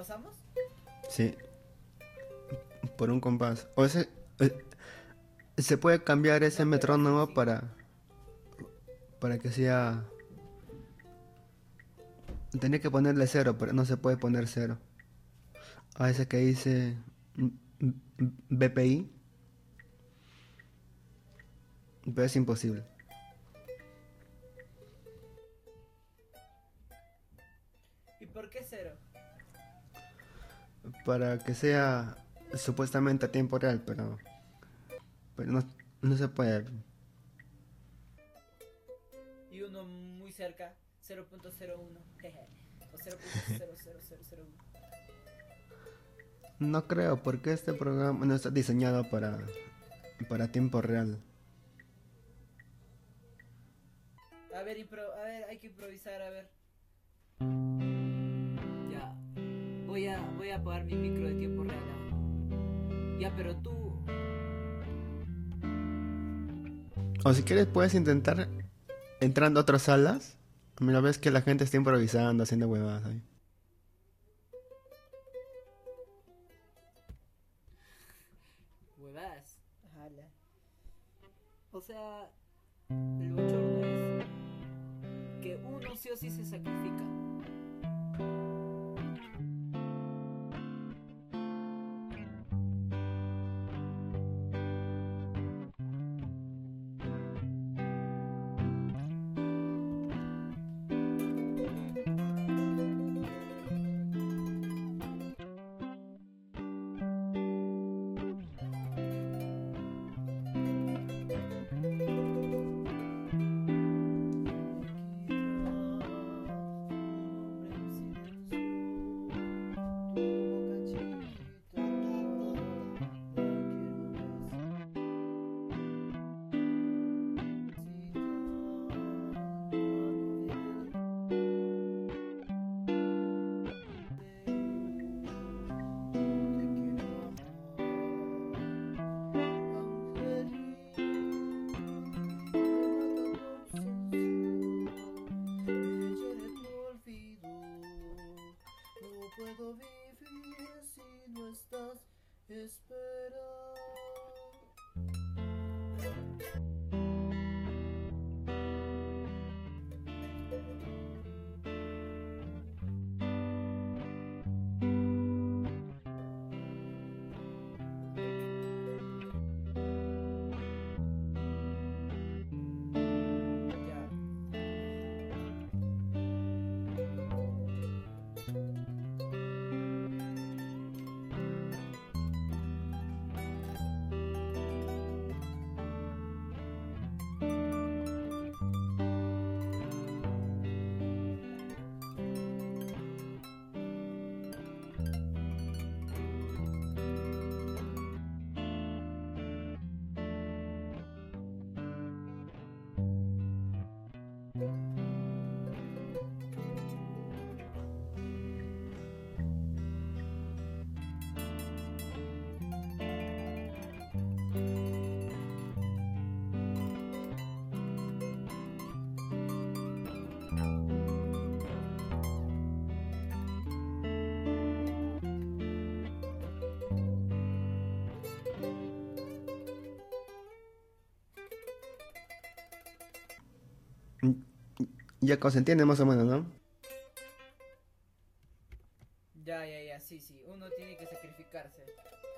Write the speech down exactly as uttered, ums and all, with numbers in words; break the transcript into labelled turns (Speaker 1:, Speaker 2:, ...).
Speaker 1: pasamos?
Speaker 2: Sí, por un compás. O ese, eh, se puede cambiar ese
Speaker 1: No, pero así
Speaker 2: metrónomo
Speaker 1: sí.
Speaker 2: para, para que sea... Tenía que ponerle cero, pero no se puede poner cero. A ese que dice mm, mm, B P I, pero es imposible.
Speaker 1: ¿Y por qué cero?
Speaker 2: Para que sea supuestamente a tiempo real, pero, pero no, no se puede.
Speaker 1: Y uno muy cerca, cero punto cero uno, jeje. O cero punto cero cero cero cero uno.
Speaker 2: No creo, porque este programa no está diseñado para, para tiempo real.
Speaker 1: A ver, impro a ver, hay que improvisar, a ver. Ya. Voy a, voy a apagar mi micro de tiempo real. ¿Ah? Ya, pero tú.
Speaker 2: O si quieres puedes intentar entrando a otras salas. Mira, ves que la gente está improvisando, haciendo huevadas ahí.
Speaker 1: Huevadas. Jala. O sea, lo chorro es que uno sí o sí se sacrifica. Puedo vivir si no estás esperando. Ya.
Speaker 2: Ya se entiende más o menos, ¿no?
Speaker 1: Ya, ya, ya, sí, sí. Uno tiene que sacrificarse.